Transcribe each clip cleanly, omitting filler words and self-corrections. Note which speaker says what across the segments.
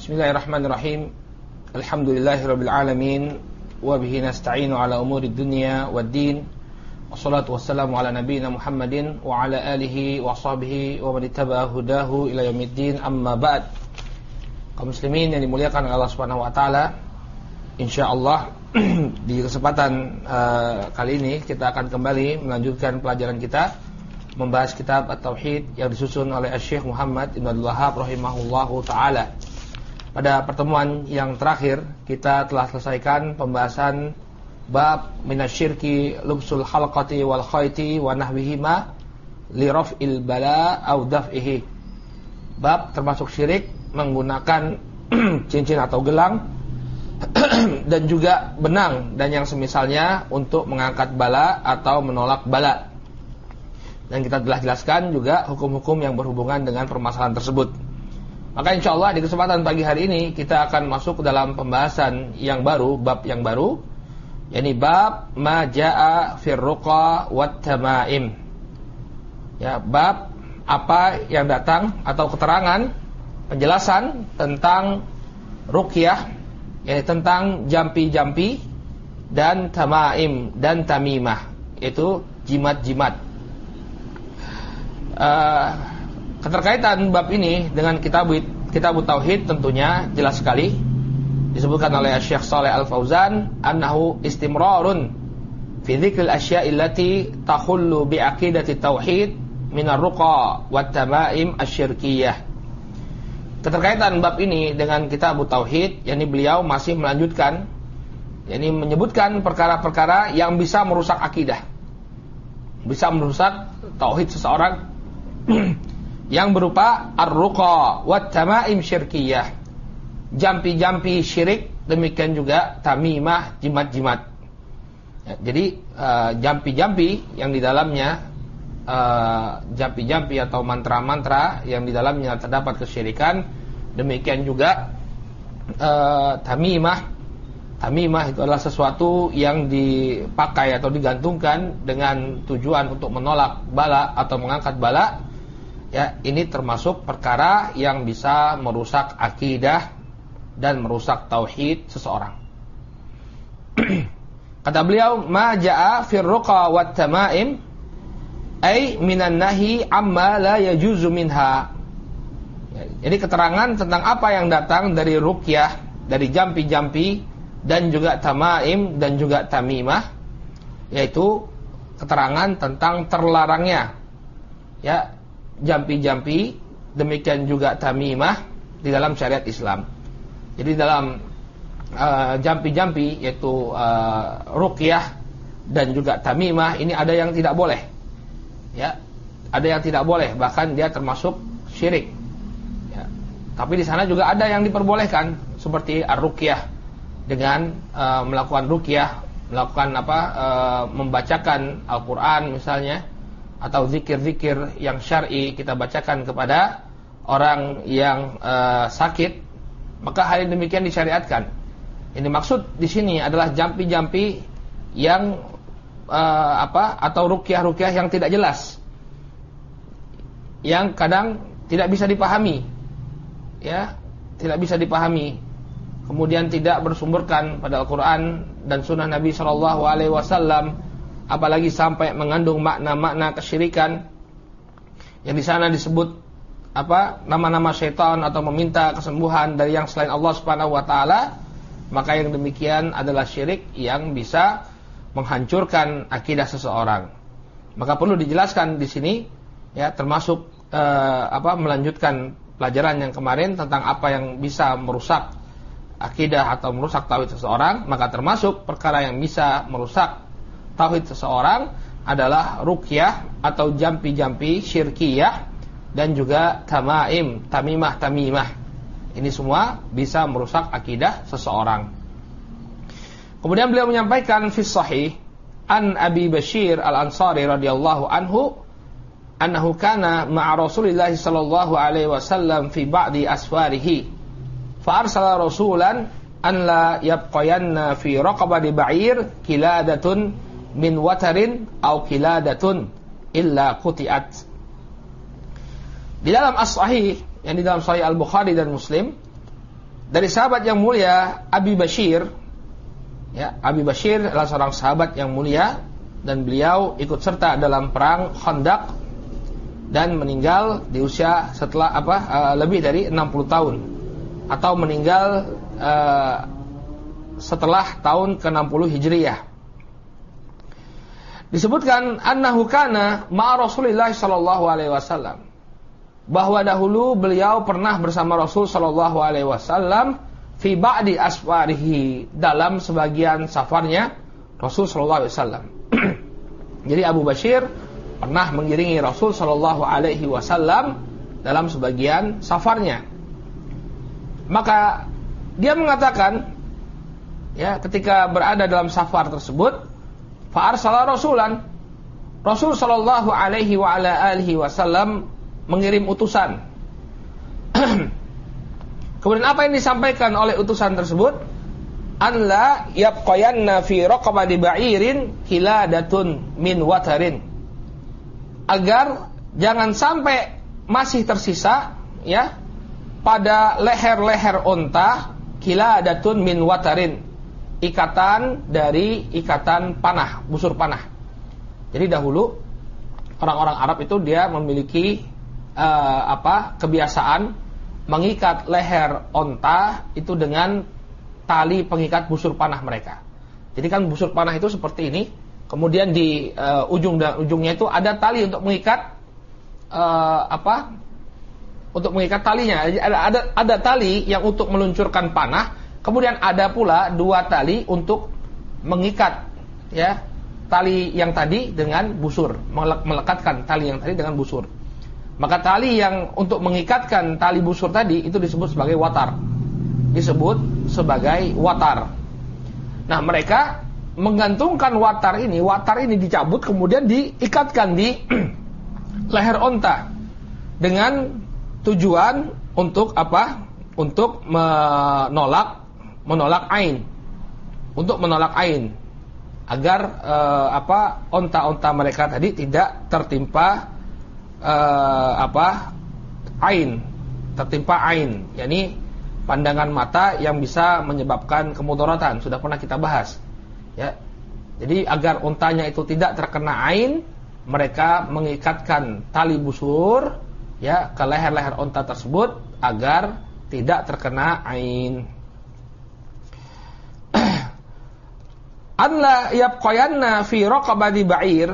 Speaker 1: Bismillahirrahmanirrahim. Alhamdulillahirabbil alamin wa bihi nasta'inu ala umuri dunya waddin. Wassalatu wassalamu ala nabiyyina Muhammadin wa ala alihi wa sahbihi wa man ittaba'a hudahu ila yaumiddin. Amma ba'd. Kaum muslimin yang dimuliakan Allah Subhanahu wa taala, insyaallah di kesempatan kali ini kita akan kembali melanjutkan pelajaran kita membahas kitab At-Tauhid yang disusun oleh Syekh Muhammad Ibn Abdul Wahhab rahimahullahu taala. Pada pertemuan yang terakhir kita telah selesaikan pembahasan bab minasyirki lubsul halqati wal khayti wa nahwihima li raf'il bala aw daf'ihi. Bab termasuk syirik menggunakan cincin atau gelang dan juga benang dan yang semisalnya untuk mengangkat bala atau menolak bala. Dan kita telah jelaskan juga hukum-hukum yang berhubungan dengan permasalahan tersebut. Maka insyaallah di kesempatan pagi hari ini kita akan masuk ke dalam pembahasan yang baru, bab yang baru, yakni bab ma jaa fir ruqa wat tamaim. Ya, bab apa yang datang atau keterangan penjelasan tentang ruqyah, yakni tentang jampi-jampi dan tamaim dan tamimah, yaitu jimat-jimat. Keterkaitan bab ini dengan kitab Tauhid tentunya jelas sekali. Disebutkan oleh Syekh Shalih Al-Fauzan annahu istimrarun fi dzikril asya'i allati tahullu bi aqidati tauhid min ar-ruqa wat tamaim asyirkiyah. Keterkaitan bab ini dengan kitab Tauhid, yakni beliau masih melanjutkan, yakni menyebutkan perkara-perkara yang bisa merusak akidah, bisa merusak tauhid seseorang yang berupa ar-ruqa wat tamaim syirkiyah, jampi-jampi syirik, demikian juga tamimah, jimat-jimat. Ya, jadi jampi-jampi yang di dalamnya jampi-jampi atau mantra-mantra yang di dalamnya terdapat kesyirikan, demikian juga tamimah. Tamimah itu adalah sesuatu yang dipakai atau digantungkan dengan tujuan untuk menolak bala atau mengangkat bala. Ya, ini termasuk perkara yang bisa merusak akidah dan merusak tauhid seseorang. Kata beliau, ma jaa fir ruqa wat tamaim ay minan nahi amma la yajuzu minha. Ya, jadi keterangan tentang apa yang datang dari ruqyah, dari jampi-jampi dan juga tamaim dan juga tamimah, yaitu keterangan tentang terlarangnya, ya, jampi-jampi, demikian juga tamimah di dalam syariat Islam. Jadi dalam jampi-jampi yaitu ruqyah dan juga tamimah ini ada yang tidak boleh. Ya, ada yang tidak boleh, bahkan dia termasuk syirik. Ya. Tapi di sana juga ada yang diperbolehkan, seperti ar-ruqyah dengan melakukan ruqyah, melakukan membacakan Al-Qur'an misalnya, atau zikir-zikir yang syar'i kita bacakan kepada orang yang sakit, maka hal yang demikian disyariatkan. Ini maksud di sini adalah jampi-jampi yang atau ruqyah-ruqyah yang tidak jelas, yang kadang tidak bisa dipahami, ya, tidak bisa dipahami, kemudian tidak bersumberkan pada Al-Qur'an dan Sunnah Nabi Shallallahu Alaihi Wasallam, apalagi sampai mengandung makna-makna kesyirikan yang di sana disebut nama-nama syaitan atau meminta kesembuhan dari yang selain Allah Subhanahu wa taala, maka yang demikian adalah syirik yang bisa menghancurkan akidah seseorang. Maka perlu dijelaskan di sini, ya, termasuk melanjutkan pelajaran yang kemarin tentang apa yang bisa merusak akidah atau merusak tauhid seseorang, maka termasuk perkara yang bisa merusak tauhid seseorang adalah ruqyah atau jampi-jampi syirkiyah dan juga tamaim, tamimah. Ini semua bisa merusak akidah seseorang. Kemudian beliau menyampaikan fi sahih an Abi Bashir Al-Ansari radhiyallahu anhu annahu kana ma'a Rasulillah sallallahu alaihi wasallam fi ba'di asfarihi fa arsala rasulan an la yabqayanna fi raqabati ba'ir kiladatun min watarin au kiladatun illa qutiat. Di dalam as-sahih, yang di dalam Sahih Al-Bukhari dan Muslim, dari sahabat yang mulia Abi Bashir. Ya, Abi Bashir adalah seorang sahabat yang mulia dan beliau ikut serta dalam perang Khandaq dan meninggal di usia setelah lebih dari 60 tahun atau meninggal setelah tahun ke-60 Hijriyah. Disebutkan annahu kana ma'a Rasulillah sallallahu alaihi wasallam, bahwa dahulu beliau pernah bersama Rasul sallallahu alaihi wasallam fi ba'di asfarihi, dalam sebagian safarnya Rasul sallallahu alaihi wasallam. Jadi Abu Bashir pernah mengiringi Rasul sallallahu alaihi wasallam dalam sebagian safarnya. Maka dia mengatakan, ya, ketika berada dalam safar tersebut, fa arsala rasulan, Rasul sallallahu alaihi wa ala alihi wasallam mengirim utusan. Kemudian apa yang disampaikan oleh utusan tersebut? An la yabqayanna fi raqabati ba'irin hiladatun min watarin, agar jangan sampai masih tersisa, ya, pada leher-leher onta hiladatun min watarin, ikatan dari ikatan panah, busur panah. Jadi dahulu orang-orang Arab itu dia memiliki kebiasaan mengikat leher onta itu dengan tali pengikat busur panah mereka. Jadi kan busur panah itu seperti ini, kemudian di ujung dan ujungnya itu ada tali untuk mengikat untuk mengikat talinya. Ada tali yang untuk meluncurkan panah, kemudian ada pula dua tali untuk mengikat, ya, tali yang tadi dengan busur, melekatkan tali yang tadi dengan busur. Maka tali yang untuk mengikatkan tali busur tadi itu disebut sebagai watar. Disebut sebagai watar. Nah, mereka menggantungkan watar ini dicabut kemudian diikatkan di leher onta dengan tujuan untuk apa? Untuk menolak ain. Untuk menolak ain agar onta-onta mereka tadi tidak tertimpa tertimpa ain, yakni pandangan mata yang bisa menyebabkan kemudaratan. Sudah pernah kita bahas, ya. Jadi agar untanya itu tidak terkena ain, mereka mengikatkan tali busur, ya, ke leher-leher unta tersebut agar tidak terkena ain. An la yabqayanna fi raqabati ba'ir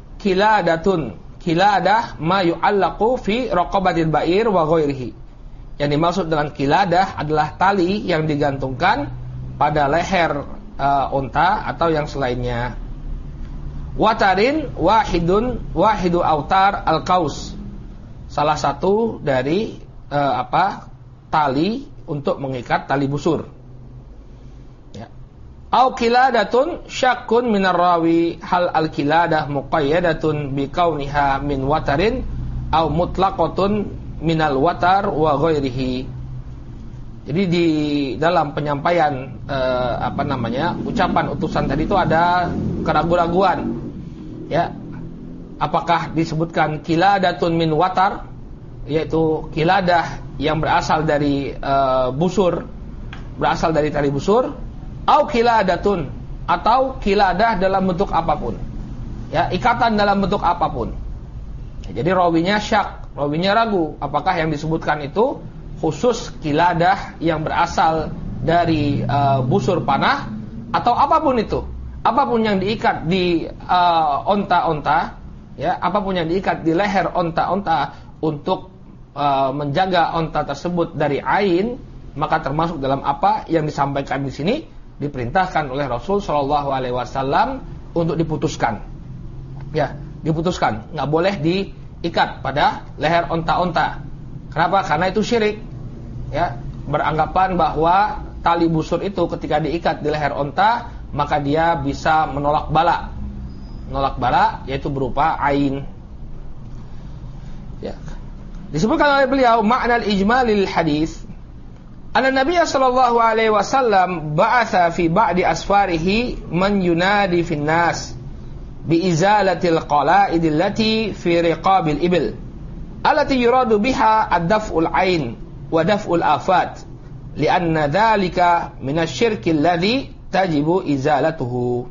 Speaker 1: kiladah ma yu'allaqu fi raqabatil ba'ir wa ghairihi. Yang dimaksud dengan kiladah adalah tali yang digantungkan pada leher unta atau yang selainnya. Watarin wahidu autar al-qaus, salah satu dari tali untuk mengikat tali busur. Ya. Au kiladatun syakkun minar rawi hal al-kiladah muqayyadatun bi kauniha min watarin au mutlaqatun minal watar wa ghairihi. Jadi di dalam penyampaian ucapan utusan tadi itu ada keraguan-raguan, ya. Apakah disebutkan kiladatun min watar, yaitu kiladah yang berasal dari busur, berasal dari tali busur, au kiladatun, atau kiladah dalam bentuk apapun, ya, ikatan dalam bentuk apapun. Jadi rawinya syak, rawinya ragu apakah yang disebutkan itu khusus kiladah yang berasal dari busur panah atau apapun itu, apapun yang diikat di onta-onta, ya, apapun yang diikat di leher onta-onta untuk menjaga onta tersebut dari ain, maka termasuk dalam apa yang disampaikan di sini, diperintahkan oleh Rasul Shallallahu Alaihi Wasallam untuk diputuskan, ya, diputuskan, nggak boleh diikat pada leher onta-onta. Kenapa? Karena itu syirik, ya, beranggapan bahwa tali busur itu ketika diikat di leher onta maka dia bisa menolak bala, yaitu berupa ain. Ya. Disebutkan oleh beliau makna ijmalil hadis, anna Nabiy sallallahu alaihi wasallam ba'atha fi ba'di asfarihi man yunadi fin nas bi izalatil qala'id allati fi riqabil ibil allati yuradu biha ad-daf'ul ain wa daf'ul afat li'anna dzalika minasyirki alladzi tajibu izalatuhu.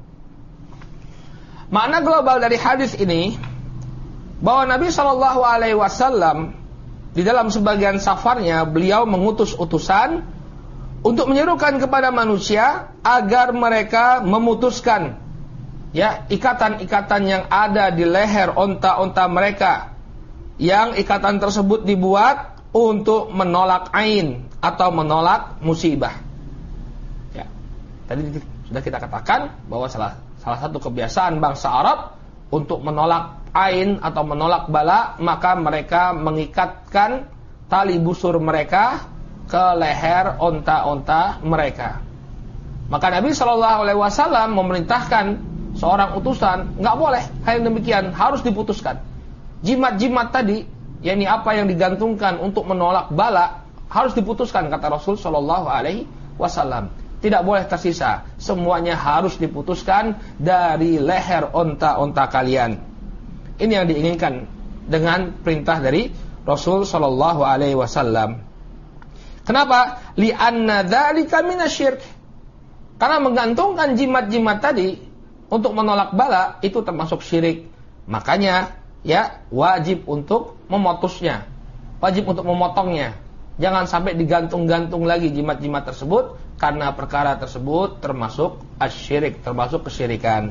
Speaker 1: Makna global dari hadis ini bahwa Nabi Shallallahu Alaihi Wasallam di dalam sebagian safarnya beliau mengutus utusan untuk menyerukan kepada manusia agar mereka memutuskan ya ikatan-ikatan yang ada di leher onta-onta mereka, yang ikatan tersebut dibuat untuk menolak ain atau menolak musibah. Ya, tadi sudah kita katakan bahwa salah satu kebiasaan bangsa Arab untuk menolak ain atau menolak bala, maka mereka mengikatkan tali busur mereka ke leher onta-onta mereka. Maka Nabi Shallallahu Alaihi Wasallam memerintahkan seorang utusan, nggak boleh hal yang demikian, harus diputuskan. Jimat-jimat tadi, yakni apa yang digantungkan untuk menolak bala, harus diputuskan, kata Rasul Shallallahu Alaihi Wasallam. Tidak boleh tersisa, semuanya harus diputuskan dari leher onta-onta kalian. Ini yang diinginkan dengan perintah dari Rasul Shallallahu Alaihi Wasallam. Kenapa? Li'anna dzalika minasyirk. Karena menggantungkan jimat-jimat tadi untuk menolak bala itu termasuk syirik. Makanya ya wajib untuk memutusnya, wajib untuk memotongnya. Jangan sampai digantung-gantung lagi jimat-jimat tersebut, karena perkara tersebut termasuk asyirik, termasuk kesyirikan.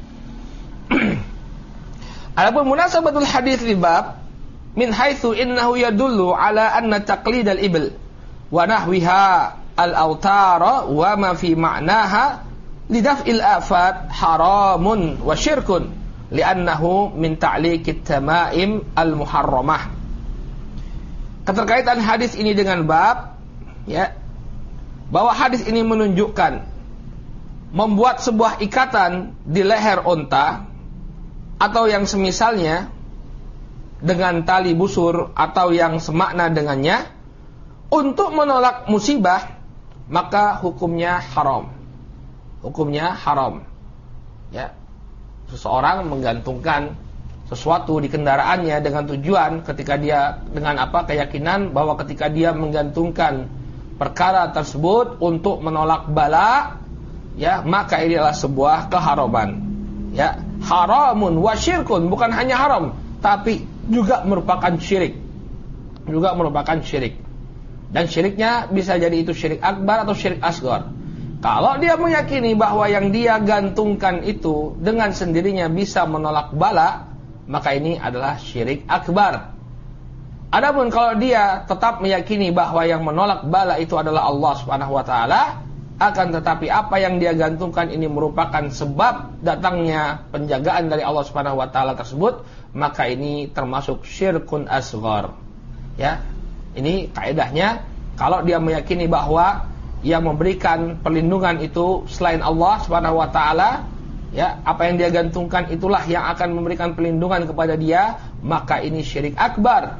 Speaker 1: Adapun munasabatul hadis li bab min haitsu innahu yadullu ala anna taqlidal ibil wa nahwiha al-autara wa ma fi ma'naha lidaf'il afat haramun wa syirkun li'annahu min ta'liqit tamaim al-muharramah. Keterkaitan hadis ini dengan bab ya, bahwa hadis ini menunjukkan membuat sebuah ikatan di leher onta atau yang semisalnya dengan tali busur atau yang semakna dengannya untuk menolak musibah, maka hukumnya haram. Hukumnya haram. Ya. Seseorang menggantungkan sesuatu di kendaraannya dengan tujuan ketika dia dengan apa keyakinan bahwa ketika dia menggantungkan perkara tersebut untuk menolak bala, ya, maka ini adalah sebuah keharaman. Ya, haramun wa syirkun, bukan hanya haram tapi juga merupakan syirik. Juga merupakan syirik. Dan syiriknya bisa jadi itu syirik akbar atau syirik asghar. Kalau dia meyakini bahwa yang dia gantungkan itu dengan sendirinya bisa menolak bala, maka ini adalah syirik akbar. Adapun kalau dia tetap meyakini bahwa yang menolak bala itu adalah Allah Subhanahu wa taala, akan tetapi apa yang dia gantungkan ini merupakan sebab datangnya penjagaan dari Allah Subhanahu wa taala tersebut, maka ini termasuk syirkun asghar. Ya. Ini kaidahnya, kalau dia meyakini bahwa yang memberikan perlindungan itu selain Allah Subhanahu wa taala, ya, apa yang dia gantungkan itulah yang akan memberikan perlindungan kepada dia, maka ini syirik akbar.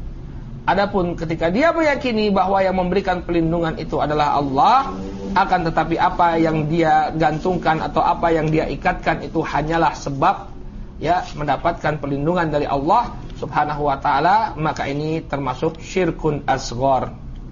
Speaker 1: Adapun ketika dia meyakini bahwa yang memberikan perlindungan itu adalah Allah, akan tetapi apa yang dia gantungkan atau apa yang dia ikatkan itu hanyalah sebab ya mendapatkan perlindungan dari Allah Subhanahu wa taala, maka ini termasuk syirkun asghar.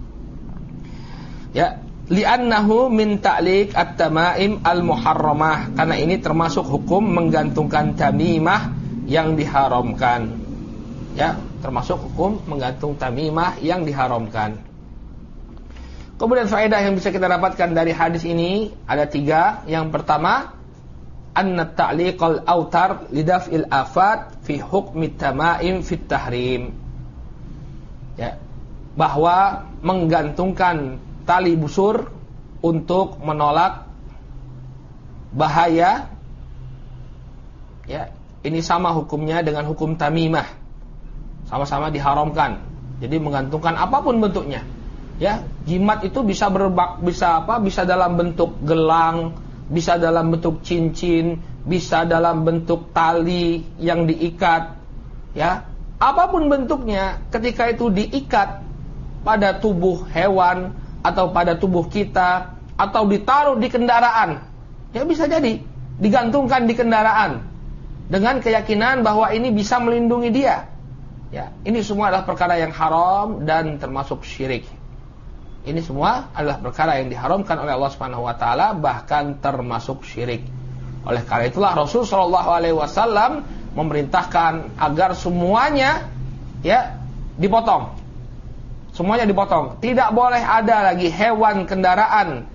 Speaker 1: Ya, li'annahu min ta'liq at-tamaim al-muharramah, karena ini termasuk hukum menggantungkan tamimah yang diharamkan. Ya, termasuk hukum menggantung tamimah yang diharamkan. Kemudian faedah yang bisa kita dapatkan dari hadis ini ada 3. Yang pertama, anna ta'liqal autar lidaf'il afat fi hukmi tamaim fit tahrim. Ya, bahwa menggantungkan tali busur untuk menolak bahaya, ya, ini sama hukumnya dengan hukum tamimah. Sama-sama diharamkan. Jadi menggantungkan apapun bentuknya. Ya, jimat itu bisa bisa dalam bentuk gelang, bisa dalam bentuk cincin, bisa dalam bentuk tali yang diikat, ya, apapun bentuknya, ketika itu diikat pada tubuh hewan atau pada tubuh kita atau ditaruh di kendaraan, ya bisa jadi digantungkan di kendaraan dengan keyakinan bahwa ini bisa melindungi dia. Ya, ini semua adalah perkara yang haram dan termasuk syirik. Ini semua adalah perkara yang diharamkan oleh Allah Subhanahu wa taala, bahkan termasuk syirik. Oleh karena itulah Rasul sallallahu alaihi wasallam memerintahkan agar semuanya dipotong. Semuanya dipotong. Tidak boleh ada lagi hewan kendaraan,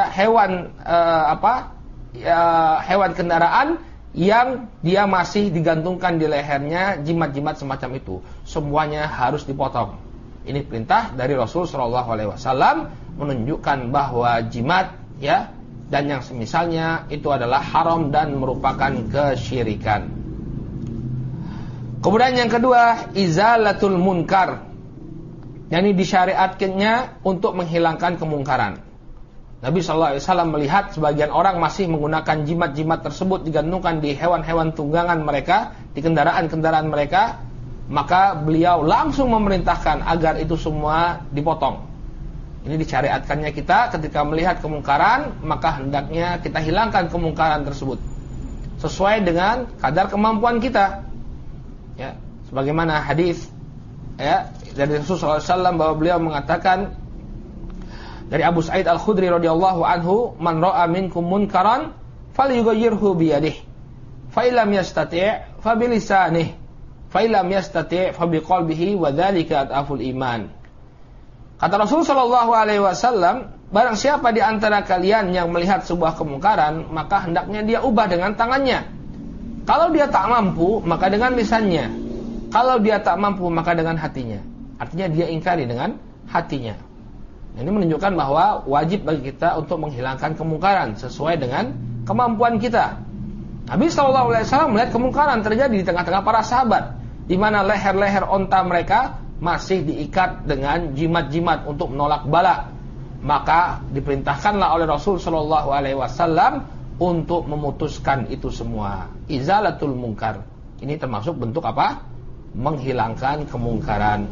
Speaker 1: hewan kendaraan yang dia masih digantungkan di lehernya jimat-jimat semacam itu. Semuanya harus dipotong. Ini perintah dari Rasul sallallahu alaihi wasallam, menunjukkan bahwa jimat dan yang semisalnya itu adalah haram dan merupakan kesyirikan. Kemudian yang kedua, izalatul munkar. Yang ini disyariatkannya untuk menghilangkan kemungkaran. Nabi sallallahu alaihi wasallam melihat sebagian orang masih menggunakan jimat-jimat tersebut digantungkan di hewan-hewan tunggangan mereka, di kendaraan-kendaraan mereka. Maka beliau langsung memerintahkan agar itu semua dipotong. Ini disyariatkannya kita ketika melihat kemungkaran, maka hendaknya kita hilangkan kemungkaran tersebut sesuai dengan kadar kemampuan kita. Sebagaimana hadis dari Rasulullah SAW bahwa beliau mengatakan dari Abu Sa'id Al-Khudri radhiyallahu anhu, "Man ra'a minkum munkaran falyughayyirhu bi yadihi, fa illam yastati' fa bi lisanihi. Fa'ilam yastati' fa biqalbihi wa dzalika adaful iman." Kata Rasul sallallahu alaihi wasallam, barang siapa di antara kalian yang melihat sebuah kemungkaran, maka hendaknya dia ubah dengan tangannya. Kalau dia tak mampu, maka dengan lisannya. Kalau dia tak mampu, maka dengan hatinya. Artinya dia ingkari dengan hatinya. Ini menunjukkan bahwa wajib bagi kita untuk menghilangkan kemungkaran sesuai dengan kemampuan kita. Nabi SAW melihat kemungkaran terjadi di tengah-tengah para sahabat, di mana leher-leher onta mereka masih diikat dengan jimat-jimat untuk menolak bala. Maka diperintahkanlah oleh Rasul SAW untuk memutuskan itu semua. Izalatul munkar. Ini termasuk bentuk apa? Menghilangkan kemungkaran.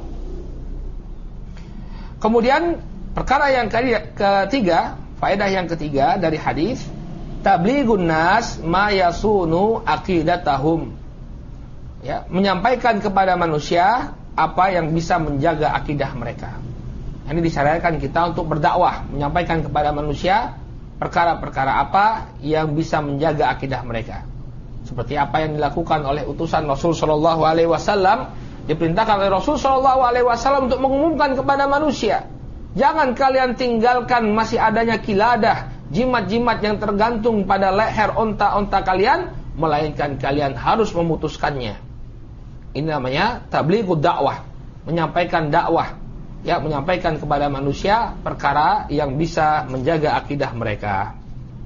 Speaker 1: Kemudian perkara yang ketiga, faedah yang ketiga dari hadis, tablighun nas ma yasunu aqidatahum. Menyampaikan kepada manusia apa yang bisa menjaga akidah mereka. Ini disyariatkan kita untuk berdakwah, menyampaikan kepada manusia perkara-perkara apa yang bisa menjaga akidah mereka. Seperti apa yang dilakukan oleh utusan Rasul sallallahu alaihi wasallam, diperintahkan oleh Rasul sallallahu alaihi wasallam untuk mengumumkan kepada manusia, jangan kalian tinggalkan masih adanya kiladah, jimat-jimat yang tergantung pada leher onta-onta kalian, melainkan kalian harus memutuskannya. Ini namanya tablighud dakwah, menyampaikan dakwah, menyampaikan kepada manusia perkara yang bisa menjaga akidah mereka.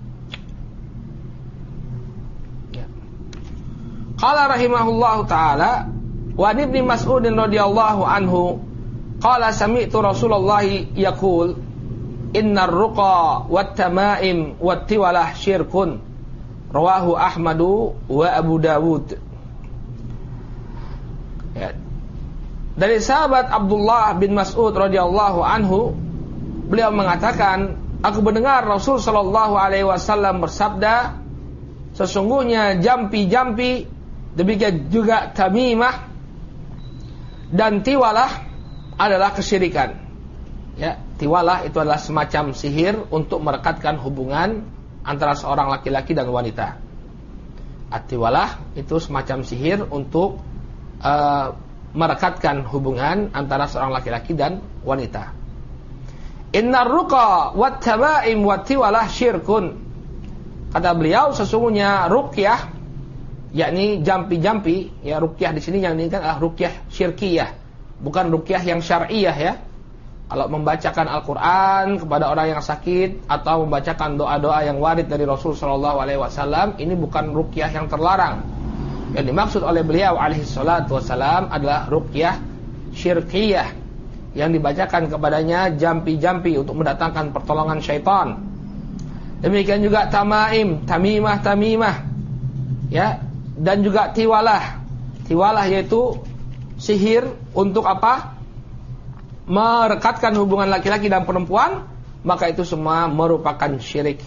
Speaker 1: Qala rahimahullahu taala, wa ibn Mas'ud radhiyallahu anhu qala sami'tu Rasulullah yaqul innar ruqa wat tamaim wat tiwalah syirkun, rawahu Ahmadu wa Abu Dawud. Dari sahabat Abdullah bin Mas'ud radhiyallahu anhu, beliau mengatakan, aku mendengar Rasul sallallahu alaihi wasallam bersabda, sesungguhnya jampi-jampi, demikian juga tamimah dan tiwalah adalah kesyirikan. Tiwalah itu adalah semacam sihir untuk merekatkan hubungan antara seorang laki-laki dan wanita. At-tiwalah itu semacam sihir untuk merekatkan hubungan antara seorang laki-laki dan wanita. Innar ruqa wat tabaim wat tiwalah syirkun. Kata beliau, sesungguhnya ruqyah, yakni jampi-jampi, ruqyah di sini yang diinginkan adalah ruqyah syirkiyah, bukan ruqyah yang syar'iyah. Kalau membacakan Al-Qur'an kepada orang yang sakit atau membacakan doa-doa yang warid dari Rasul sallallahu alaihi wasallam, ini bukan ruqyah yang terlarang. Yang dimaksud oleh beliau alaihi salatu wasalam adalah ruqyah syirkiyah, yang dibacakan kepadanya jampi-jampi untuk mendatangkan pertolongan syaitan. Demikian juga tamaim, tamimah, dan juga tiwalah. Tiwalah yaitu sihir untuk apa? Merekatkan hubungan laki-laki dan perempuan, maka itu semua merupakan syirik.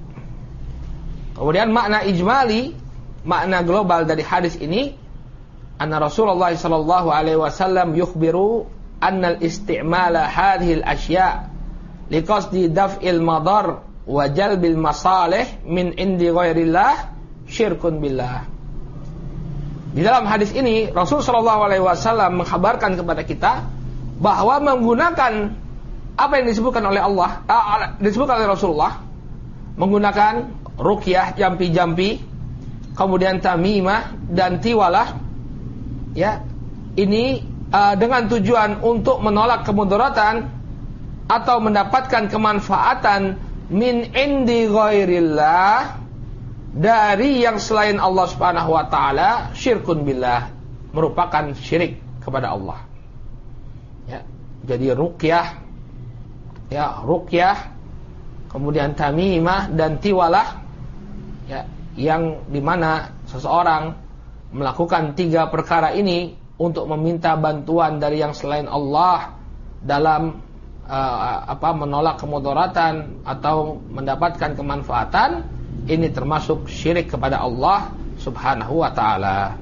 Speaker 1: Kemudian makna ijmali, makna global dari hadis ini anna Rasulullah sallallahu alaihi wasallam yukhbiru anna al-isti'mala hadhihi al-ashya' liqasdi daf'il madar wa jalbil masalih min indi ghairillah syirkun billah. Di dalam hadis ini Rasul sallallahu alaihi wasallam mengkhabarkan kepada kita bahwa menggunakan apa yang disebutkan oleh Allah, disebutkan oleh Rasulullah, menggunakan ruqyah, jampi-jampi, kemudian tamimah dan tiwalah, ya, ini dengan tujuan untuk menolak kemudaratan atau mendapatkan kemanfaatan min indi ghairillah, dari yang selain Allah Subhanahu wa taala, syirkun billah, merupakan syirik kepada Allah. Ya, jadi ruqyah, ya, ruqyah, kemudian tamimah dan tiwalah, ya, yang dimana seseorang melakukan 3 perkara ini untuk meminta bantuan dari yang selain Allah dalam menolak kemudaratan atau mendapatkan kemanfaatan, ini termasuk syirik kepada Allah Subhanahu wa taala.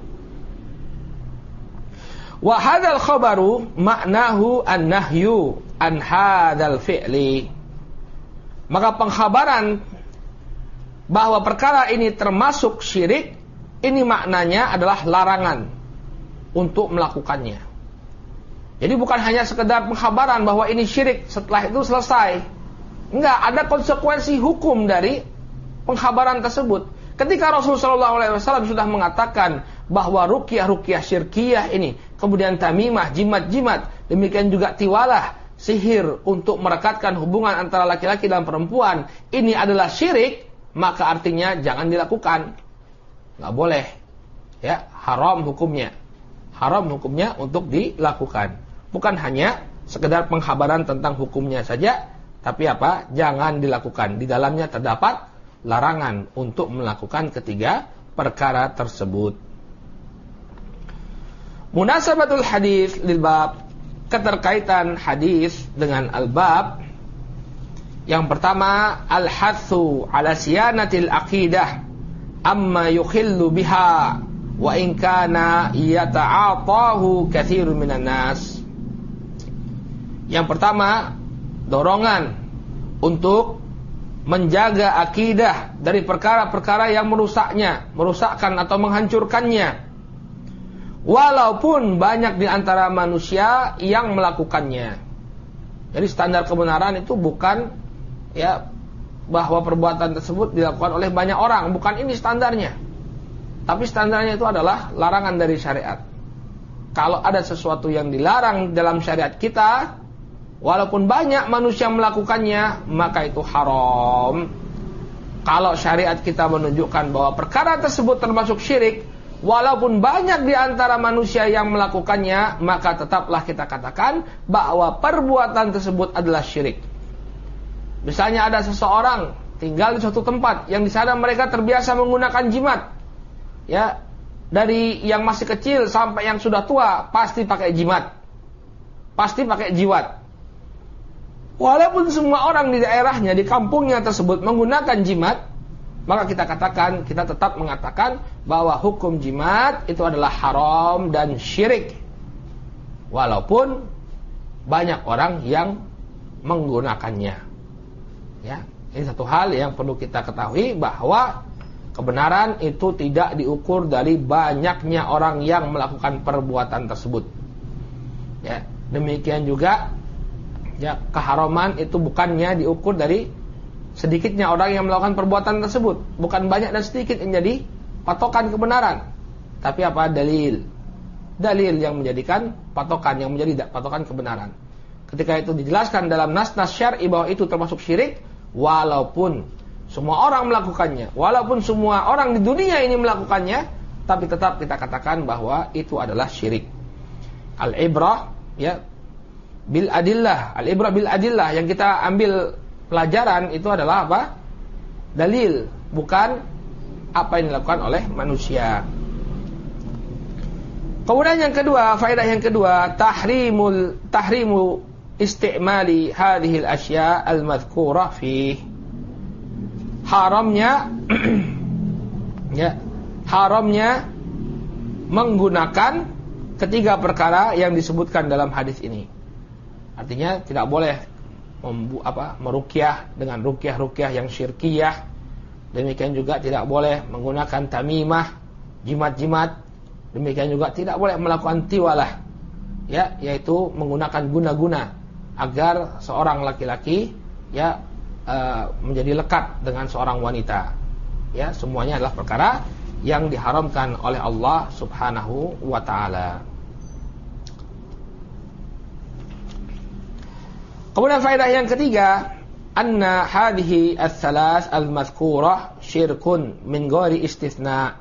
Speaker 1: Wa hadzal khabaru ma'nahu an-nahyu an hadzal fi'li. Maka pengkhabaran bahwa perkara ini termasuk syirik, ini maknanya adalah larangan untuk melakukannya. Jadi bukan hanya sekedar pengkhabaran bahwa ini syirik, setelah itu selesai. Enggak, ada konsekuensi hukum dari pengkhabaran tersebut. Ketika Rasulullah SAW sudah mengatakan bahwa ruqyah syirkiyah ini, kemudian tamimah, jimat-jimat, demikian juga tiwalah, sihir untuk merekatkan hubungan antara laki-laki dan perempuan, ini adalah syirik, maka artinya jangan dilakukan. Enggak boleh. Ya, haram hukumnya. Haram hukumnya untuk dilakukan. Bukan hanya sekedar pengkhabaran tentang hukumnya saja, tapi apa? Jangan dilakukan. Di dalamnya terdapat larangan untuk melakukan 3 perkara tersebut. Munasabatul hadis lil bab, keterkaitan hadis dengan al-bab. Yang pertama, al-hathu ala siyanatil aqidah amma yukhillu biha wa in kana yata'atahu katsirun minan nas. Yang pertama, dorongan untuk menjaga akidah dari perkara-perkara yang merusakkan atau menghancurkannya, walaupun banyak di antara manusia yang melakukannya. Jadi standar kebenaran itu bukan, ya, bahwa perbuatan tersebut dilakukan oleh banyak orang, bukan ini standarnya. Tapi standarnya itu adalah larangan dari syariat. Kalau ada sesuatu yang dilarang dalam syariat kita, walaupun banyak manusia melakukannya, maka itu haram. Kalau syariat kita menunjukkan bahwa perkara tersebut termasuk syirik, walaupun banyak di antara manusia yang melakukannya, maka tetaplah kita katakan bahwa perbuatan tersebut adalah syirik. Misalnya ada seseorang tinggal di suatu tempat yang di sana mereka terbiasa menggunakan jimat. Ya, dari yang masih kecil sampai yang sudah tua pasti pakai jimat. Pasti pakai jiwat. Walaupun semua orang di daerahnya, di kampungnya tersebut menggunakan jimat, maka kita tetap mengatakan bahwa hukum jimat itu adalah haram dan syirik. Walaupun banyak orang yang menggunakannya. Ya, ini satu hal yang perlu kita ketahui, bahwa kebenaran itu tidak diukur dari banyaknya orang yang melakukan perbuatan tersebut. Ya, demikian juga, ya, keharaman itu bukannya diukur dari sedikitnya orang yang melakukan perbuatan tersebut. Bukan banyak dan sedikit yang jadi patokan kebenaran. Tapi apa? Dalil. Dalil yang menjadikan patokan, yang menjadi patokan kebenaran. Ketika itu dijelaskan dalam nas-nas syar'i bahwa itu termasuk syirik, walaupun semua orang melakukannya, walaupun semua orang di dunia ini melakukannya, tapi tetap kita katakan bahwa itu adalah syirik. Al-ibrah, ya, bil adillah, al-ibrah bil adillah, yang kita ambil pelajaran itu adalah apa? Dalil, bukan apa yang dilakukan oleh manusia. Kemudian yang kedua, faedah yang kedua, tahrimu istimali hadhil asya al-madhkurah fi, haramnya ya, haramnya menggunakan ketiga perkara yang disebutkan dalam hadis ini. Artinya tidak boleh meruqyah dengan ruqyah yang syirkiyah. Demikian juga tidak boleh menggunakan tamimah, jimat-jimat. Demikian juga tidak boleh melakukan tiwalah, ya, yaitu menggunakan guna-guna agar seorang laki-laki ya menjadi lekat dengan seorang wanita. Ya, semuanya adalah perkara yang diharamkan oleh Allah Subhanahu wa taala. Kemudian faedah yang ketiga, anna hadhihi ats-tsalas al-madhkurah syirkun min ghairi istitsna.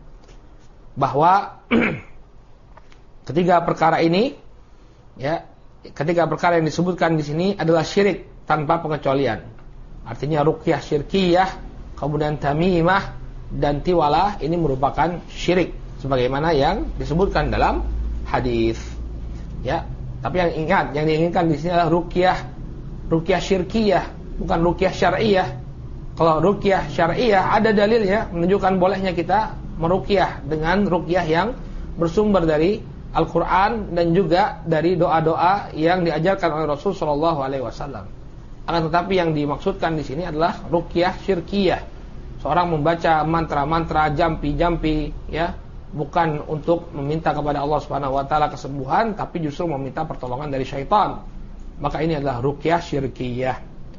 Speaker 1: Bahwa ketiga perkara ini, ya, ketiga perkara yang disebutkan di sini adalah syirik tanpa pengecualian. Artinya ruqyah syirkiyah, kemudian tamimah dan tiwalah ini merupakan syirik sebagaimana yang disebutkan dalam hadis. Ya, tapi yang ingat, yang diinginkan di sini adalah ruqyah syirkiyah, bukan ruqyah syar'iyah. Kalau ruqyah syar'iyah ada dalilnya menunjukkan bolehnya kita meruqyah dengan ruqyah yang bersumber dari Al-Quran dan juga dari doa-doa yang diajarkan oleh Rasul sallallahu alaihi wasallam. Akan tetapi yang dimaksudkan di sini adalah ruqyah syirkiyah. Seorang membaca mantra-mantra, jampi-jampi, ya, bukan untuk meminta kepada Allah Subhanahu wa taala kesembuhan, tapi justru meminta pertolongan dari syaitan. Maka ini adalah ruqyah syirkiyah.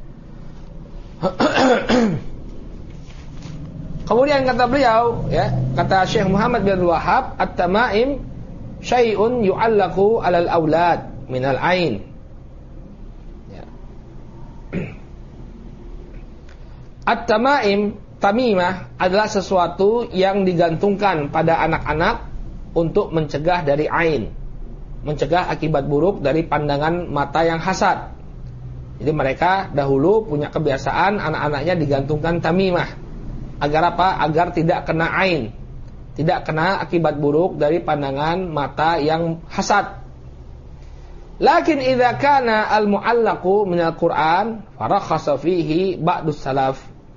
Speaker 1: Kemudian kata beliau, ya, kata Syekh Muhammad bin Wahab, at-tamaim syai'un yu'allaqu 'alal aulad minal ain. Ya. At-tamaim, tamimah adalah sesuatu yang digantungkan pada anak-anak untuk mencegah dari ain, mencegah akibat buruk dari pandangan mata yang hasad. Jadi mereka dahulu punya kebiasaan anak-anaknya digantungkan tamimah. Agar apa? Agar tidak kena ain, tidak kena akibat buruk dari pandangan mata yang hasad. Lakin idza kana al-mu'allaqu min al-Qur'an farakhasa fihi ba'dus salaf.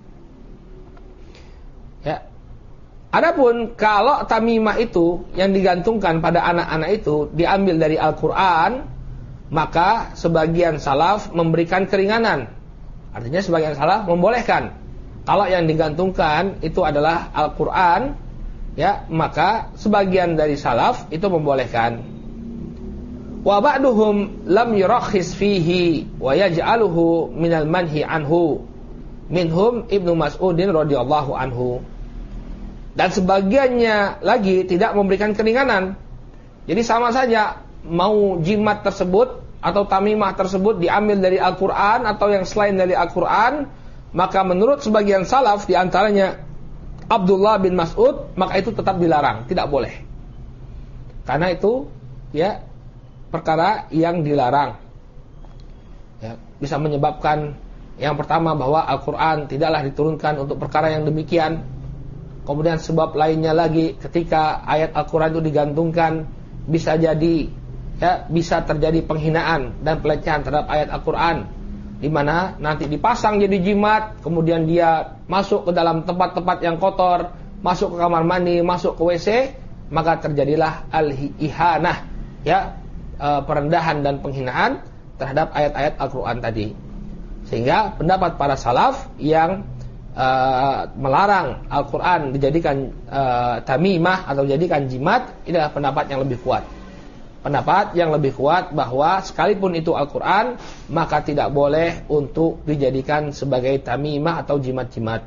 Speaker 1: Ya. Adapun kalau tamimah itu yang digantungkan pada anak-anak itu diambil dari Al-Qur'an, maka sebagian salaf memberikan keringanan. Artinya sebagian salaf membolehkan. Kalau yang digantungkan itu adalah Al-Qur'an, ya, maka sebagian dari salaf itu membolehkan. Wa ba'duhum lam yurakhis fihi wa yaj'aluhu minal manhi anhu. Minhum Ibnu Mas'udin radhiyallahu anhu. Dan sebagiannya lagi tidak memberikan keringanan. Jadi sama saja mau jimat tersebut atau tamimah tersebut diambil dari Al-Qur'an atau yang selain dari Al-Qur'an, maka menurut sebagian salaf di antaranya Abdullah bin Mas'ud, maka itu tetap dilarang, tidak boleh. Karena itu, ya, perkara yang dilarang. Ya, bisa menyebabkan yang pertama bahwa Al-Qur'an tidaklah diturunkan untuk perkara yang demikian. Kemudian sebab lainnya lagi, ketika ayat Al-Qur'an itu digantungkan, bisa jadi, ya, bisa terjadi penghinaan dan pelecehan terhadap ayat Al-Qur'an, di mana nanti dipasang jadi jimat, kemudian dia masuk ke dalam tempat-tempat yang kotor, masuk ke kamar mandi, masuk ke WC, maka terjadilah al-ihanah, ya, perendahan dan penghinaan terhadap ayat-ayat Al-Qur'an tadi. Sehingga pendapat para salaf yang melarang Al-Qur'an dijadikan tamimah atau dijadikan jimat, ini adalah pendapat yang lebih kuat. Pendapat yang lebih kuat bahwa sekalipun itu Al-Qur'an, maka tidak boleh untuk dijadikan sebagai tamimah atau jimat-jimat.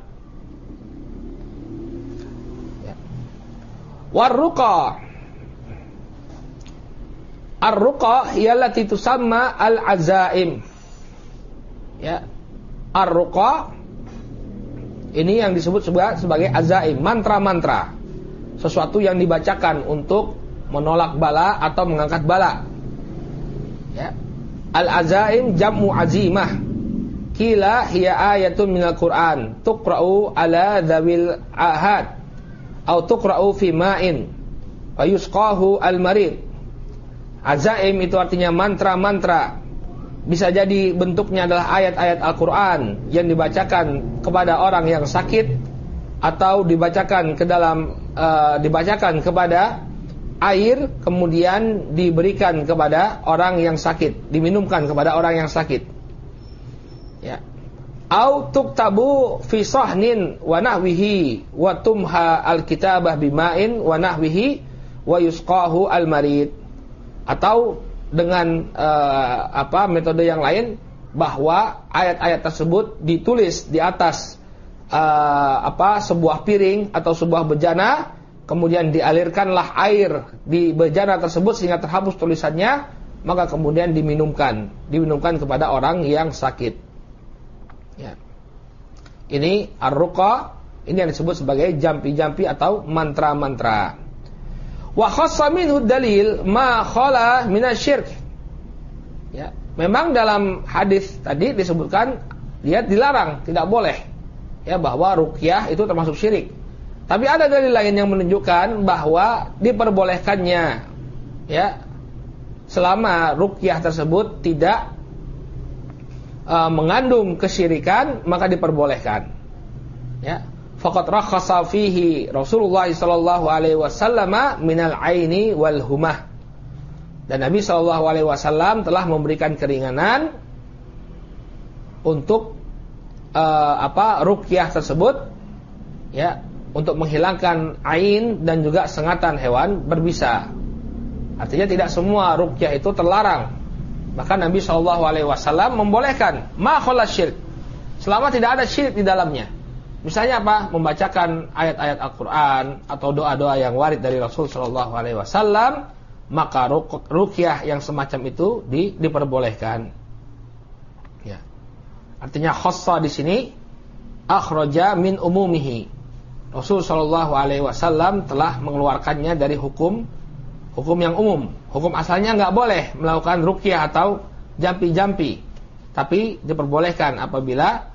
Speaker 1: Ya. Warruqa, ar-ruqa yallati tusamma al-azaim. Ya. Ar-ruqa ini yang disebut sebagai azaim, mantra-mantra. Sesuatu yang dibacakan untuk menolak bala atau mengangkat bala. Ya. Al-azaim jam'u azimah. Kila hiya ayatun minal Qur'an tuqra'u ala dhawil ahad atau tuqra'u fi ma'in fa yusqahu al-marid. Azaim itu artinya mantra-mantra. Bisa jadi bentuknya adalah ayat-ayat Al-Qur'an yang dibacakan kepada orang yang sakit atau dibacakan dibacakan kepada air kemudian diberikan kepada orang yang sakit, diminumkan kepada orang yang sakit. Ya. Au tuktabu fi sahnin wa nahwihi wa tumha al-kitabah bima'in wa nahwihi wa yusqahu al-marid. Atau dengan metode yang lain, bahwa ayat-ayat tersebut ditulis di atas sebuah piring atau sebuah bejana, kemudian dialirkanlah air di bejana tersebut sehingga terhapus tulisannya, maka kemudian diminumkan kepada orang yang sakit. Ya. Ini ar-ruqa, ini yang disebut sebagai jampi-jampi atau mantra-mantra. Wa khassa minhu dalil ma khala minasyirk. Ya, memang dalam hadis tadi disebutkan dia dilarang, tidak boleh. Ya, bahwa ruqyah itu termasuk syirik. Tapi ada dalil lain yang menunjukkan bahwa diperbolehkannya, ya, selama ruqyah tersebut tidak mengandung kesyirikan, maka diperbolehkan. Ya. Faqad rakhasa fihi Rasulullah sallallahu alaihi wasallam minal aini wal humah. Dan Nabi sallallahu alaihi wasallam telah memberikan keringanan untuk ruqyah tersebut, ya, untuk menghilangkan ain dan juga sengatan hewan berbisa. Artinya tidak semua ruqyah itu terlarang. Maka Nabi sallallahu alaihi wasallam membolehkan ma khala syirk, selama tidak ada syirik di dalamnya. Misalnya apa? Membacakan ayat-ayat Al-Quran atau doa-doa yang warid dari Rasul sallallahu alaihi wasallam, maka ruqyah yang semacam itu diperbolehkan. Ya. Artinya khassa di sini akhraja min umumihi. Rasul sallallahu alaihi wasallam telah mengeluarkannya dari hukum yang umum. Hukum asalnya enggak boleh melakukan ruqyah atau jampi-jampi, tapi diperbolehkan apabila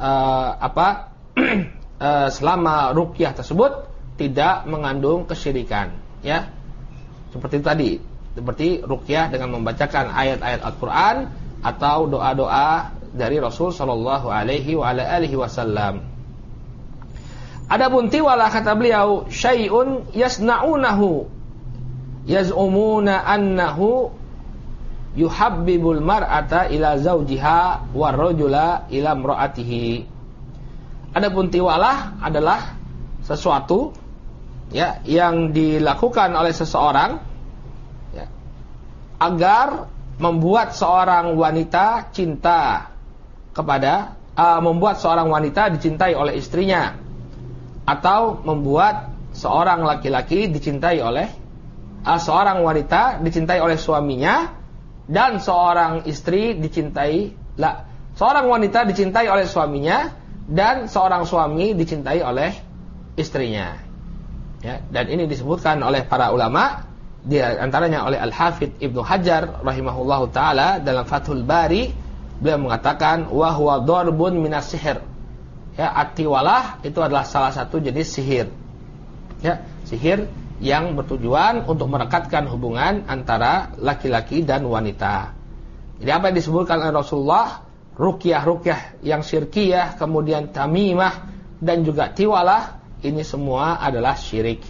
Speaker 1: selama ruqyah tersebut tidak mengandung kesyirikan, ya. Seperti tadi, seperti ruqyah dengan membacakan ayat-ayat Al-Qur'an atau doa-doa dari Rasul sallallahu alaihi wasallam. Adapun tiwalah, kata beliau, syai'un yasna'unahu yaz'umuna annahu yuhabbibul mar'ata ila zawjiha war rajula ila imra'atihi. Adapun tiwalah adalah sesuatu, ya, yang dilakukan oleh seseorang, ya, agar membuat seorang wanita cinta kepada membuat seorang wanita dicintai oleh istrinya, atau membuat seorang laki-laki dicintai oleh seorang wanita dicintai oleh suaminya, dan seorang istri seorang wanita dicintai oleh suaminya dan seorang suami dicintai oleh istrinya. Ya, dan ini disebutkan oleh para ulama, di antaranya oleh Al-Hafidz Ibnu Hajar rahimahullahu taala dalam Fathul Bari, beliau mengatakan wa huwa darbun minas sihir. Ya, at-tiwalah itu adalah salah satu jenis sihir. Ya, sihir yang bertujuan untuk merekatkan hubungan antara laki-laki dan wanita. Jadi apa yang disebutkan oleh Rasulullah, ruqyah yang syirkiyah, kemudian tamimah dan juga tiwalah, ini semua adalah syirik.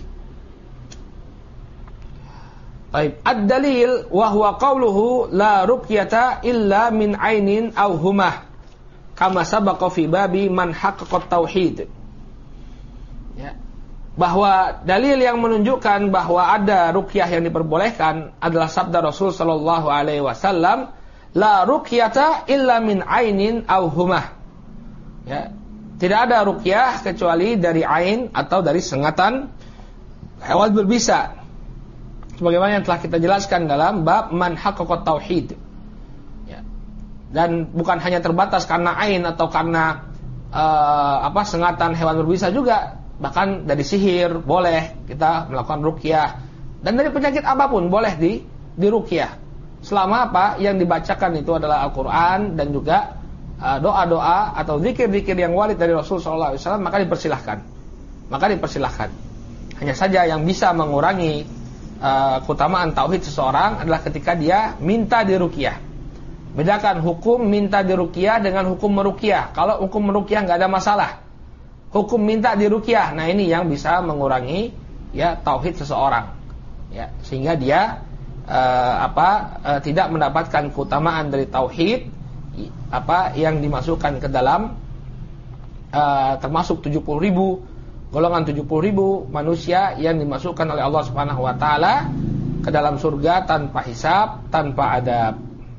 Speaker 1: Baik, ad-dalil wa huwa qauluhu la ruqyata illa min ainin aw humah kama sabaqa fi babi man haqqaqat tauhid. Ya. Bahwa dalil yang menunjukkan bahwa ada ruqyah yang diperbolehkan adalah sabda Rasul sallallahu alaihi wasallam, la ruqyata illa min ainin aw humah. Ya, tidak ada ruqyah kecuali dari ain atau dari sengatan hewan berbisa. Sebagaimana yang telah kita jelaskan dalam bab man haqqaqat tauhid. Ya. Dan bukan hanya terbatas karena ain atau karena sengatan hewan berbisa juga, bahkan dari sihir boleh kita melakukan ruqyah, dan dari penyakit apapun boleh diruqyah. Selama yang dibacakan itu adalah Al-Quran dan juga doa-doa atau zikir-zikir yang warid dari Rasul sallallahu alaihi wasallam, maka dipersilahkan. Hanya saja yang bisa mengurangi keutamaan tauhid seseorang adalah ketika dia minta diruqyah. Bedakan hukum minta diruqyah dengan hukum meruqyah. Kalau hukum meruqyah enggak ada masalah. Hukum minta diruqyah, nah ini yang bisa mengurangi, ya, tauhid seseorang. Ya, sehingga dia tidak mendapatkan keutamaan dari tauhid yang dimasukkan ke dalam termasuk 70.000 golongan 70.000 manusia yang dimasukkan oleh Allah Subhanahu wa taala ke dalam surga tanpa hisab, tanpa adab.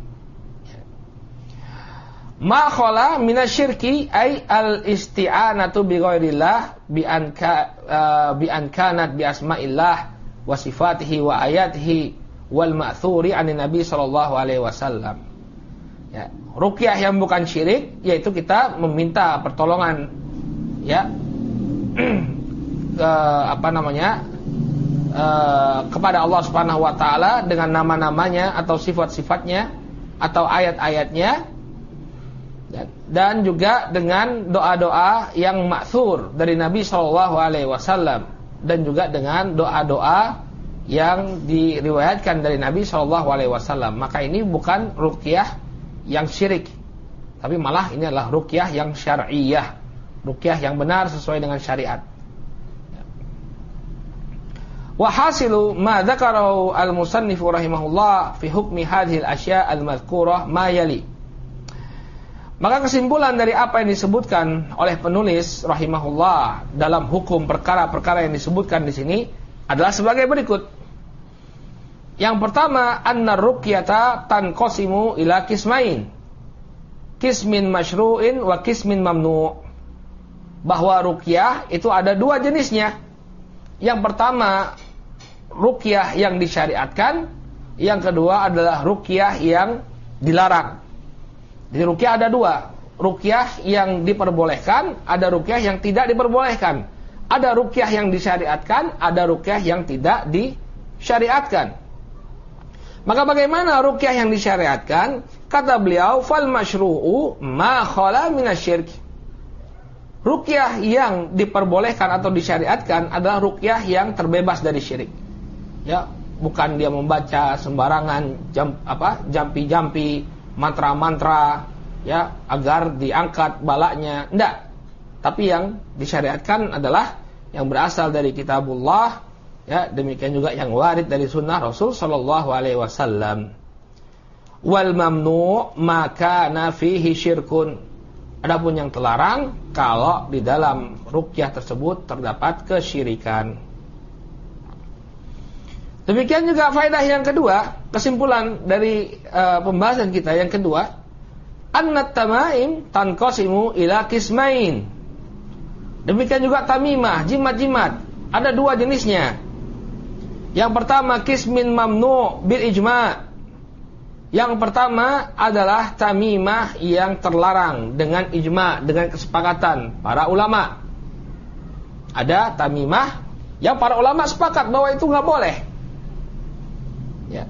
Speaker 1: Ma khala minasyirki ay al-isti'anatu bi ghairillah bi an kanat bi asma'illah wa sifatihi wa ayatihi wal ma'thuri 'anin nabi sallallahu alaihi wasallam. Ya, ruqyah yang bukan syirik yaitu kita meminta pertolongan kepada Allah Subhanahu wa taala dengan nama-namanya atau sifat-sifatnya atau ayat-ayatnya, dan juga dengan doa-doa yang ma'thur dari Nabi sallallahu alaihi wasallam, dan juga dengan doa-doa yang diriwayatkan dari Nabi sallallahu alaihi wasallam. Maka ini bukan ruqyah yang syirik, tapi malah ini adalah ruqyah yang syar'iyyah, ruqyah yang benar sesuai dengan syariat. Wa hasilu ma dzakarahu al-musannif rahimahullah fi hukmi hadhil asya' al-madhkurah ma yali. Maka kesimpulan dari apa yang disebutkan oleh penulis rahimahullah dalam hukum perkara-perkara yang disebutkan di sini adalah sebagai berikut. Yang pertama, anna ruqyata tanqasimu ila qismain. Qismin masyru'in wa qismin mamnu'. Bahwa ruqyah itu ada dua jenisnya. Yang pertama, ruqyah yang disyariatkan. Yang kedua adalah ruqyah yang dilarang. Jadi ruqyah ada dua. Ruqyah yang diperbolehkan, ada ruqyah yang tidak diperbolehkan. Ada ruqyah yang disyariatkan, ada ruqyah yang tidak disyariatkan. Maka bagaimana ruqyah yang disyariatkan? Kata beliau, fal masyru'u ma khala minasyirk. Ruqyah yang diperbolehkan atau disyariatkan adalah ruqyah yang terbebas dari syirik. Ya, bukan dia membaca sembarangan jampi-jampi, mantra-mantra ya agar diangkat balanya. Enggak. Tapi yang disyariatkan adalah yang berasal dari kitabullah, ya, demikian juga yang warid dari sunnah Rasul sallallahu alaihi wasallam. Wal mamnu' ma kana fihi syirkun. Adapun yang terlarang kalau di dalam ruqyah tersebut terdapat kesyirikan. Demikian juga faedah yang kedua, kesimpulan dari pembahasan kita yang kedua, annat tamaim tanqasimu ila qismain. Demikian juga tamimah, jimat-jimat, ada dua jenisnya. Yang pertama qismin mamnu' bil ijma'. Yang pertama adalah tamimah yang terlarang dengan ijma', dengan kesepakatan para ulama. Ada tamimah yang para ulama sepakat bahwa itu nggak boleh. Ya.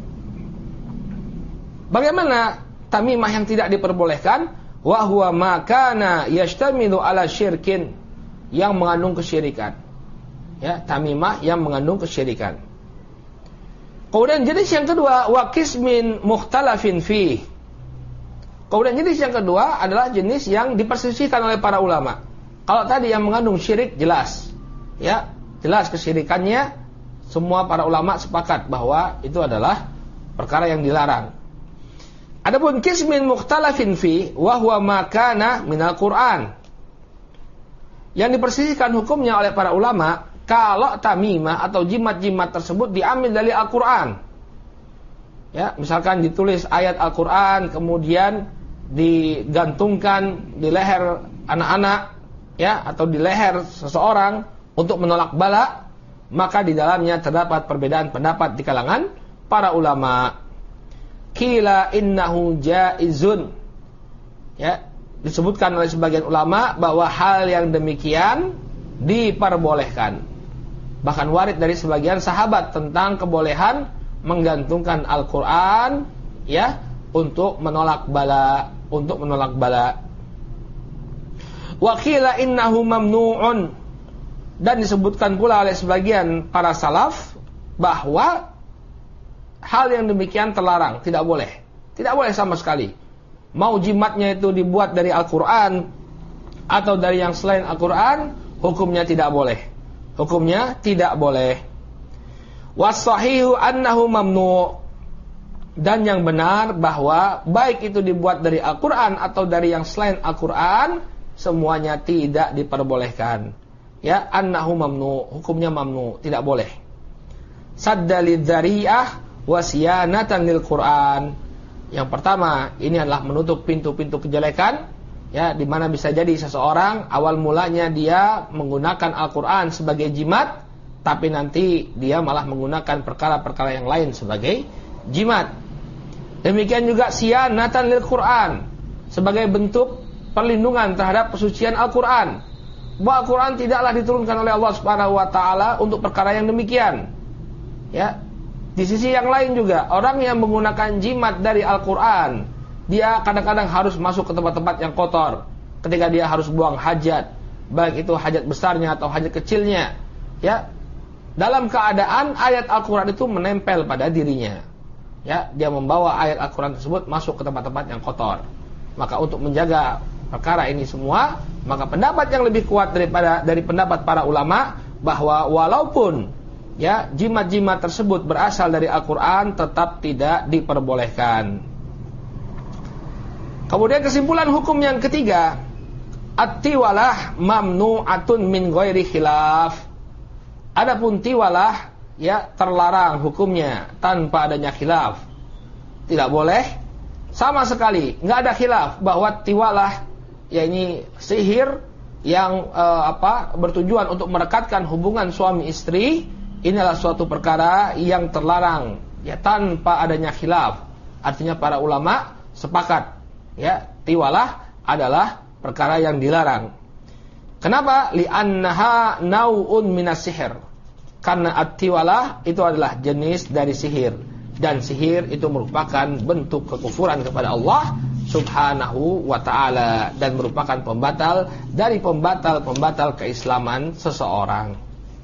Speaker 1: Bagaimana tamimah yang tidak diperbolehkan? Wa huwa ma kana yashtamilu ala syirkin, yang mengandung kesyirikan. Ya, tamimah yang mengandung kesyirikan. Kemudian jenis yang kedua, wa qismin mukhtalafin fi. Kemudian jenis yang kedua adalah jenis yang diperselisihkan oleh para ulama. Kalau tadi yang mengandung syirik jelas, ya, jelas kesyirikannya, semua para ulama sepakat bahwa itu adalah perkara yang dilarang. Adapun qismin mukhtalafin fi wa huwa ma kana minal Qur'an. Yang diperselisihkan hukumnya oleh para ulama kalau tamimah atau jimat-jimat tersebut diambil dari Al-Quran. Ya, misalkan ditulis ayat Al-Quran kemudian digantungkan di leher anak-anak, ya, atau di leher seseorang untuk menolak bala, maka di dalamnya terdapat perbedaan pendapat di kalangan para ulama. Qila innahu jaizun. Ya, disebutkan oleh sebagian ulama bahwa hal yang demikian diperbolehkan. Bahkan warid dari sebagian sahabat tentang kebolehan menggantungkan Al-Quran, ya, untuk menolak bala, Wa qila innahu mamnu'un. Dan disebutkan pula oleh sebagian para salaf bahwa hal yang demikian terlarang, tidak boleh. Tidak boleh sama sekali. Mau jimatnya itu dibuat dari Al-Quran atau dari yang selain Al-Quran, hukumnya tidak boleh. Hukumnya tidak boleh. Was-sahihu annahu mamnu'. Dan yang benar bahwa baik itu dibuat dari Al-Qur'an atau dari yang selain Al-Qur'an, semuanya tidak diperbolehkan. Ya, annahu mamnu', hukumnya mamnu', tidak boleh. Sadda lidzari'ah wa siyanatan lil Qur'an. Yang pertama, ini adalah menutup pintu-pintu kejelekan, ya, di mana bisa jadi seseorang awal mulanya dia menggunakan Al-Qur'an sebagai jimat, tapi nanti dia malah menggunakan perkara-perkara yang lain sebagai jimat. Demikian juga siyanatan lil Qur'an, sebagai bentuk perlindungan terhadap kesucian Al-Qur'an. Bahwa Al-Qur'an tidaklah diturunkan oleh Allah Subhanahu wa taala untuk perkara yang demikian. Ya. Di sisi yang lain juga, orang yang menggunakan jimat dari Al-Qur'an, dia kadang-kadang harus masuk ke tempat-tempat yang kotor ketika dia harus buang hajat, baik itu hajat besarnya atau hajat kecilnya. Ya. Dalam keadaan ayat Al-Qur'an itu menempel pada dirinya. Ya, dia membawa ayat Al-Qur'an tersebut masuk ke tempat-tempat yang kotor. Maka untuk menjaga perkara ini semua, maka pendapat yang lebih kuat dari pendapat para ulama, bahwa walaupun ya jimat-jimat tersebut berasal dari Al-Qur'an, tetap tidak diperbolehkan. Kemudian kesimpulan hukum yang ketiga, at-tiwalah mamnu'atun min ghairi khilaf. Adapun tiwalah, ya, terlarang hukumnya tanpa adanya khilaf. Tidak boleh sama sekali, nggak ada khilaf bahwa tiwalah, ya, ini sihir yang bertujuan untuk merekatkan hubungan suami istri. Ini adalah suatu perkara yang terlarang, ya, tanpa adanya khilaf. Artinya para ulama sepakat, ya, tiwalah adalah perkara yang dilarang. Kenapa? Li'annaha nau'un minas sihir. Karena at-tiwalah itu adalah jenis dari sihir, dan sihir itu merupakan bentuk kekufuran kepada Allah Subhanahu wa ta'ala, dan merupakan pembatal dari pembatal-pembatal keislaman seseorang.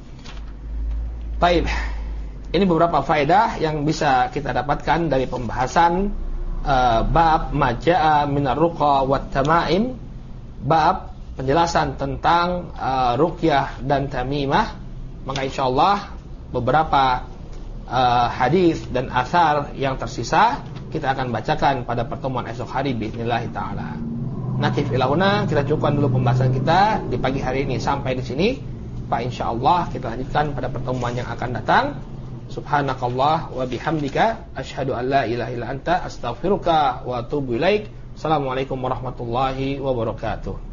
Speaker 1: Baik, ini beberapa faedah yang bisa kita dapatkan dari pembahasan bab maja'a minar ruqa wat tamaim, bab penjelasan tentang ruqyah dan tamimah. Maka insyaallah beberapa hadis dan asar yang tersisa kita akan bacakan pada pertemuan esok hari biidznillah taala. Nakif ilahuna, kita cukupkan dulu pembahasan kita di pagi hari ini sampai di sini. Pak, insyaallah kita lanjutkan pada pertemuan yang akan datang. Subhanakallah wa bihamdika asyhadu an la ilaha illa anta astaghfiruka wa atubu ilaik. Assalamualaikum warahmatullahi wabarakatuh.